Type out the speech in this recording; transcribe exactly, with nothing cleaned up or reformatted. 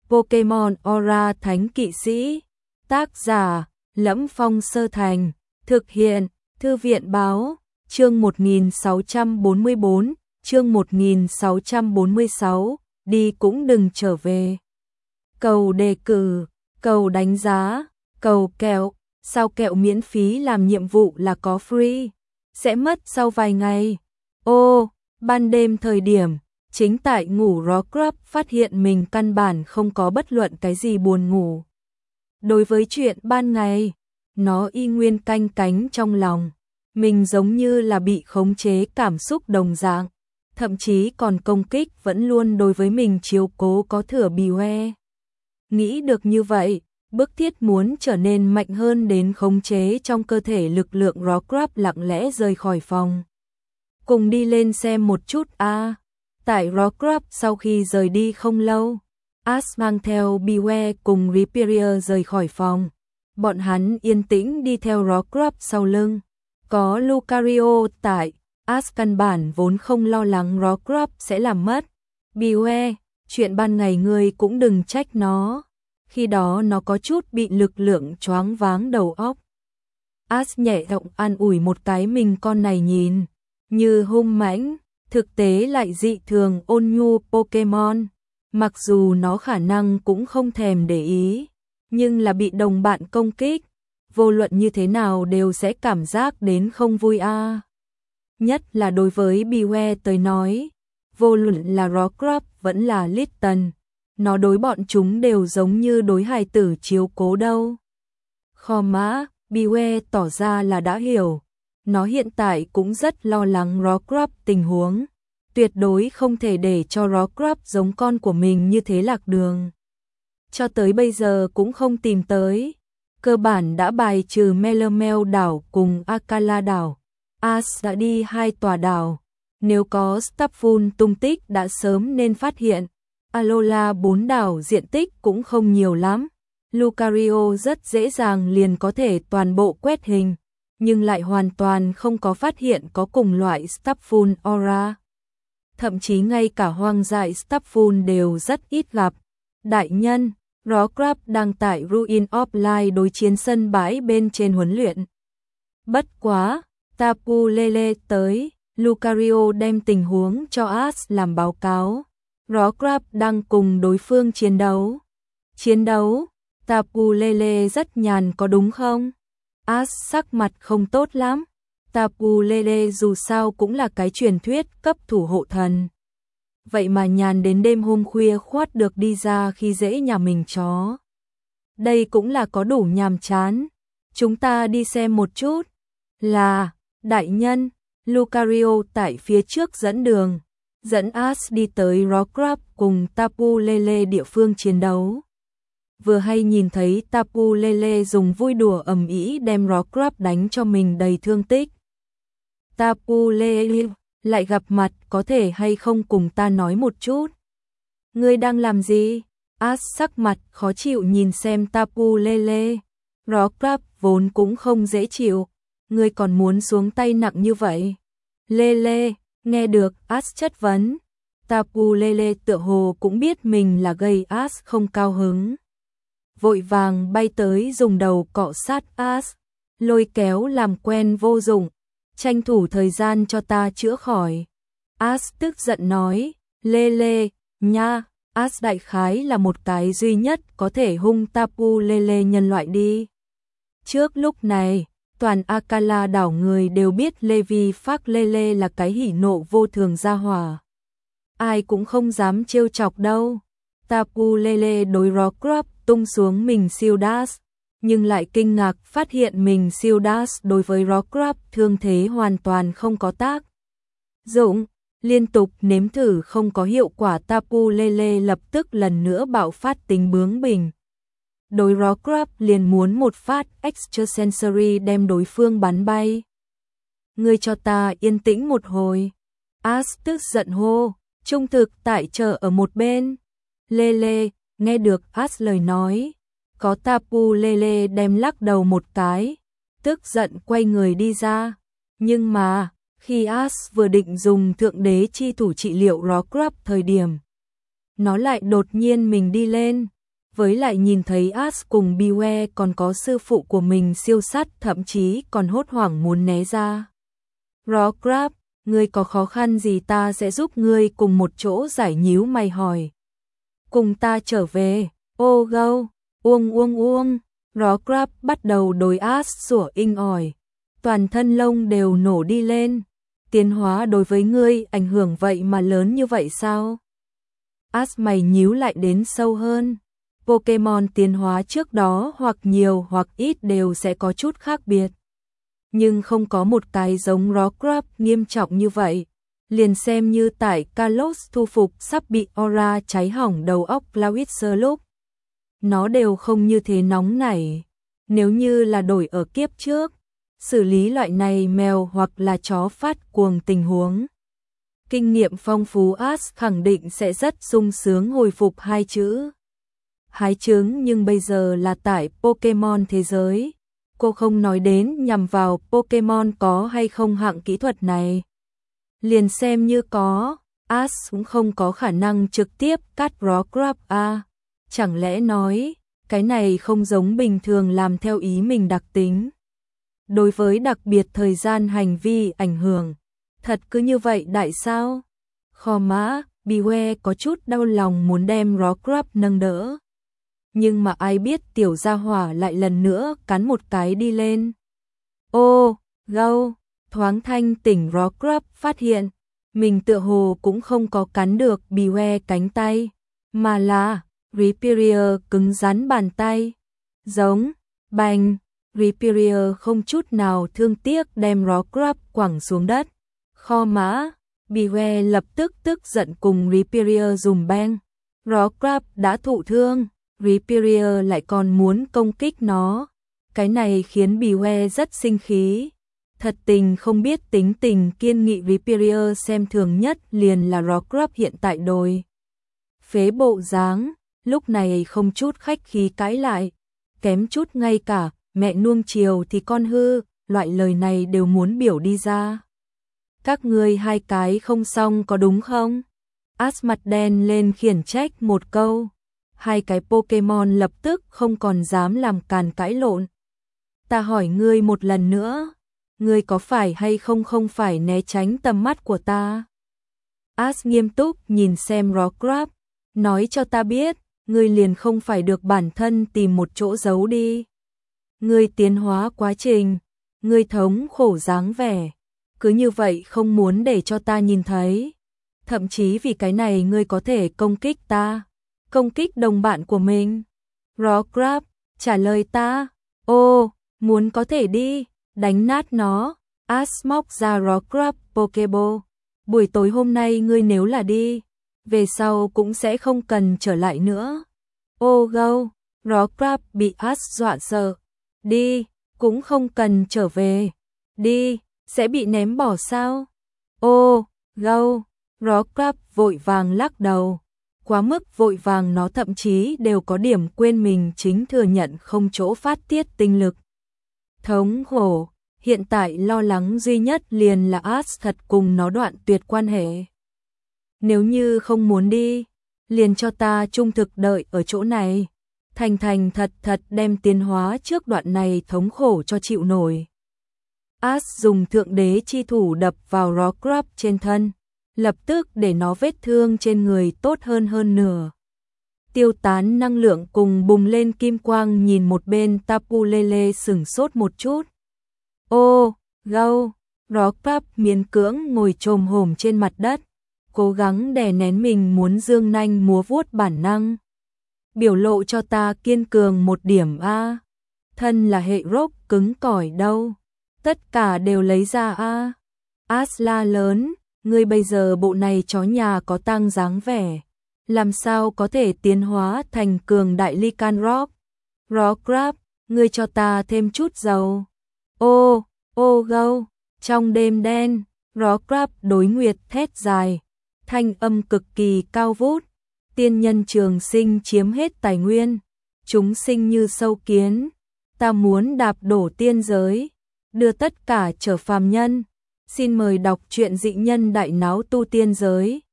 Pokemon Aura Thánh Kỵ Sĩ. Tác giả: Lẫm Phong Sơ Thành. Thực hiện: Thư viện Báo. Chương một nghìn sáu trăm bốn mươi bốn, chương một nghìn sáu trăm bốn mươi sáu, đi cũng đừng trở về. Cầu đề cử, cầu đánh giá, cầu kẹo, sao kẹo miễn phí làm nhiệm vụ là có free, sẽ mất sau vài ngày. Ô, ban đêm thời điểm, chính tại ngủ Rockruff phát hiện mình căn bản không có bất luận cái gì buồn ngủ. Đối với chuyện ban ngày, nó y nguyên canh cánh trong lòng. Mình giống như là bị khống chế cảm xúc đồng dạng, thậm chí còn công kích vẫn luôn đối với mình chiếu cố có thừa bì hoe. Nghĩ được như vậy, bức thiết muốn trở nên mạnh hơn đến khống chế trong cơ thể lực lượng Rockruff lặng lẽ rời khỏi phòng. Cùng đi lên xem một chút a. À. Tại Rockruff sau khi rời đi không lâu, Ash mang theo Biwe cùng Rhyperior rời khỏi phòng. Bọn hắn yên tĩnh đi theo Rockruff sau lưng. Có Lucario tại, Ash căn bản vốn không lo lắng Rockruff sẽ làm mất. Biwe, chuyện ban ngày ngươi cũng đừng trách nó. Khi đó nó có chút bị lực lượng choáng váng đầu óc. Ash nhẹ giọng an ủi một cái mình con này nhìn như hung mãnh, thực tế lại dị thường ôn nhu Pokemon. Mặc dù nó khả năng cũng không thèm để ý, nhưng là bị đồng bạn công kích, vô luận như thế nào đều sẽ cảm giác đến không vui a. À. Nhất là đối với Biwe tới nói, vô luận là Rockruff vẫn là Litten, nó đối bọn chúng đều giống như đối hài tử chiếu cố đâu. Kho mã, Biwe tỏ ra là đã hiểu, nó hiện tại cũng rất lo lắng Rockruff tình huống, tuyệt đối không thể để cho Rockruff giống con của mình như thế lạc đường. Cho tới bây giờ cũng không tìm tới. Cơ bản đã bài trừ Melemel đảo cùng Akala đảo. Ash đã đi hai tòa đảo. Nếu có Stapful tung tích đã sớm nên phát hiện. Alola bốn đảo diện tích cũng không nhiều lắm. Lucario rất dễ dàng liền có thể toàn bộ quét hình, nhưng lại hoàn toàn không có phát hiện có cùng loại Stapful Aura. Thậm chí ngay cả hoang dại Stapful đều rất ít gặp. Đại nhân, Rockruff đang tại Ruin of Light đối chiến sân bãi bên trên huấn luyện. Bất quá, Tapu Lele tới, Lucario đem tình huống cho Ash làm báo cáo. Rockruff đang cùng đối phương chiến đấu. Chiến đấu? Tapu Lele rất nhàn có đúng không? Ash sắc mặt không tốt lắm. Tapu Lele dù sao cũng là cái truyền thuyết cấp thủ hộ thần. Vậy mà nhàn đến đêm hôm khuya khoát được đi ra khi dễ nhà mình chó. Đây cũng là có đủ nhàm chán. Chúng ta đi xem một chút. Là, đại nhân, Lucario tại phía trước dẫn đường, dẫn Ash đi tới Rockruff cùng Tapu Lele địa phương chiến đấu. Vừa hay nhìn thấy Tapu Lele dùng vui đùa ầm ĩ đem Rockruff đánh cho mình đầy thương tích. Tapu Lele, lại gặp mặt có thể hay không cùng ta nói một chút? Ngươi đang làm gì? Ash sắc mặt khó chịu nhìn xem Tapu Lele. Rockruff vốn cũng không dễ chịu. Ngươi còn muốn xuống tay nặng như vậy? Lele, nghe được Ash chất vấn. Tapu Lele tựa hồ cũng biết mình là gây Ash không cao hứng. Vội vàng bay tới dùng đầu cọ sát Ash. Lôi kéo làm quen vô dụng. Tranh thủ thời gian cho ta chữa khỏi. Ash tức giận nói, Lele, nha, Ash đại khái là một cái duy nhất có thể hung Tapu Lele nhân loại đi. Trước lúc này, toàn Akala đảo người đều biết Levi Phác Lele là cái hỉ nộ vô thường gia hỏa. Ai cũng không dám trêu chọc đâu. Tapu Lele đối Rockruff tung xuống mình siêu dash, nhưng lại kinh ngạc phát hiện mình siêu dash đối với Rockruff thương thế hoàn toàn không có tác dụng. Liên tục nếm thử không có hiệu quả, Tapu Lele lập tức lần nữa bạo phát tính bướng bỉnh. Đối Rockruff liền muốn một phát extrasensory đem đối phương bắn bay. Ngươi cho ta yên tĩnh một hồi. Ash tức giận hô, trung thực tại chờ ở một bên. Lele, nghe được Ash lời nói, có Tapu Lele đem lắc đầu một cái, tức giận quay người đi ra. Nhưng mà, khi Ash vừa định dùng thượng đế chi thủ trị liệu Rockruff thời điểm, nó lại đột nhiên mình đi lên, với lại nhìn thấy Ash cùng Beware còn có sư phụ của mình siêu sắt, thậm chí còn hốt hoảng muốn né ra. Rockruff, ngươi có khó khăn gì ta sẽ giúp ngươi cùng một chỗ giải, nhíu mày hỏi. Cùng ta trở về, ô gâu, uông uông uông, Rockruff bắt đầu đối Ash sủa inh ỏi. Toàn thân lông đều nổ đi lên. Tiến hóa đối với ngươi ảnh hưởng vậy mà lớn như vậy sao? Ash mày nhíu lại đến sâu hơn. Pokemon tiến hóa trước đó hoặc nhiều hoặc ít đều sẽ có chút khác biệt. Nhưng không có một cái giống Rockruff nghiêm trọng như vậy. Liền xem như tại Kalos thu phục sắp bị aura cháy hỏng đầu óc Clawitzer lúc. Nó đều không như thế nóng nảy. Nếu như là đổi ở kiếp trước, xử lý loại này mèo hoặc là chó phát cuồng tình huống. Kinh nghiệm phong phú Ash khẳng định sẽ rất sung sướng hồi phục hai chữ. Hái trứng, nhưng bây giờ là tại Pokemon thế giới. Cô không nói đến nhằm vào Pokemon có hay không hạng kỹ thuật này. Liền xem như có, Ash cũng không có khả năng trực tiếp cắt Rockruff a. Chẳng lẽ nói, cái này không giống bình thường làm theo ý mình đặc tính. Đối với đặc biệt thời gian hành vi ảnh hưởng, thật cứ như vậy đại sao? Kho mã, Beware có chút đau lòng muốn đem Rockruff nâng đỡ. Nhưng mà ai biết tiểu gia hỏa lại lần nữa cắn một cái đi lên. Ô, gâu, thoáng thanh tỉnh Rockruff phát hiện, mình tựa hồ cũng không có cắn được Beware cánh tay, mà là Rhyperior cứng rắn bàn tay. Giống, bành, Rhyperior không chút nào thương tiếc đem Rockruff quẳng xuống đất. Kho mã, Beware lập tức tức giận cùng Rhyperior dùng beng. Rockruff đã thụ thương, Rhyperior lại còn muốn công kích nó. Cái này khiến Beware rất sinh khí. Thật tình không biết tính tình kiên nghị Rhyperior xem thường nhất liền là Rockruff hiện tại đồi. Phế bộ dáng, lúc này không chút khách khí cãi lại. Kém chút ngay cả mẹ nuông chiều thì con hư, loại lời này đều muốn biểu đi ra. Các ngươi hai cái không xong có đúng không? Ash mặt đen lên khiển trách một câu. Hai cái Pokemon lập tức không còn dám làm càn cãi lộn. Ta hỏi ngươi một lần nữa, ngươi có phải hay không không phải né tránh tầm mắt của ta? Ash nghiêm túc nhìn xem Rockruff, nói cho ta biết, ngươi liền không phải được bản thân tìm một chỗ giấu đi. Ngươi tiến hóa quá trình, ngươi thống khổ dáng vẻ, cứ như vậy không muốn để cho ta nhìn thấy. Thậm chí vì cái này ngươi có thể công kích ta, công kích đồng bạn của mình. Rockruff, trả lời ta. Ô, muốn có thể đi, đánh nát nó. Ash móc ra Rockruff Pokeball. Buổi tối hôm nay ngươi nếu là đi, về sau cũng sẽ không cần trở lại nữa. Ô gâu, Rockruff bị Ash dọa sợ. Đi, cũng không cần trở về. Đi, sẽ bị ném bỏ sao? Ô, gâu, Rockruff vội vàng lắc đầu. Quá mức vội vàng nó thậm chí đều có điểm quên mình chính thừa nhận không chỗ phát tiết tinh lực. Thống khổ, hiện tại lo lắng duy nhất liền là Ash thật cùng nó đoạn tuyệt quan hệ. Nếu như không muốn đi, liền cho ta trung thực đợi ở chỗ này. Thành thành thật thật đem tiến hóa trước đoạn này thống khổ cho chịu nổi. Ash dùng thượng đế chi thủ đập vào Rockruff trên thân, lập tức để nó vết thương trên người tốt hơn hơn nửa. Tiêu tán năng lượng cùng bùng lên kim quang, nhìn một bên Tapu Lele sửng sốt một chút. Ô, gâu, Rockruff miễn cưỡng ngồi chồm hổm trên mặt đất, cố gắng đè nén mình muốn dương nanh múa vuốt bản năng. Biểu lộ cho ta kiên cường một điểm a. Thân là hệ rock cứng cỏi đâu, tất cả đều lấy ra a. Ash la lớn, ngươi bây giờ bộ này chó nhà có tăng dáng vẻ, làm sao có thể tiến hóa thành cường đại Lycanroc? Rockruff, ngươi cho ta thêm chút dầu. Ô, ô gâu, trong đêm đen, Rockruff đối nguyệt thét dài, thanh âm cực kỳ cao vút. Tiên nhân trường sinh chiếm hết tài nguyên, chúng sinh như sâu kiến, ta muốn đạp đổ tiên giới, đưa tất cả trở phàm nhân. Xin mời đọc truyện Dị Nhân Đại Náo Tu Tiên Giới.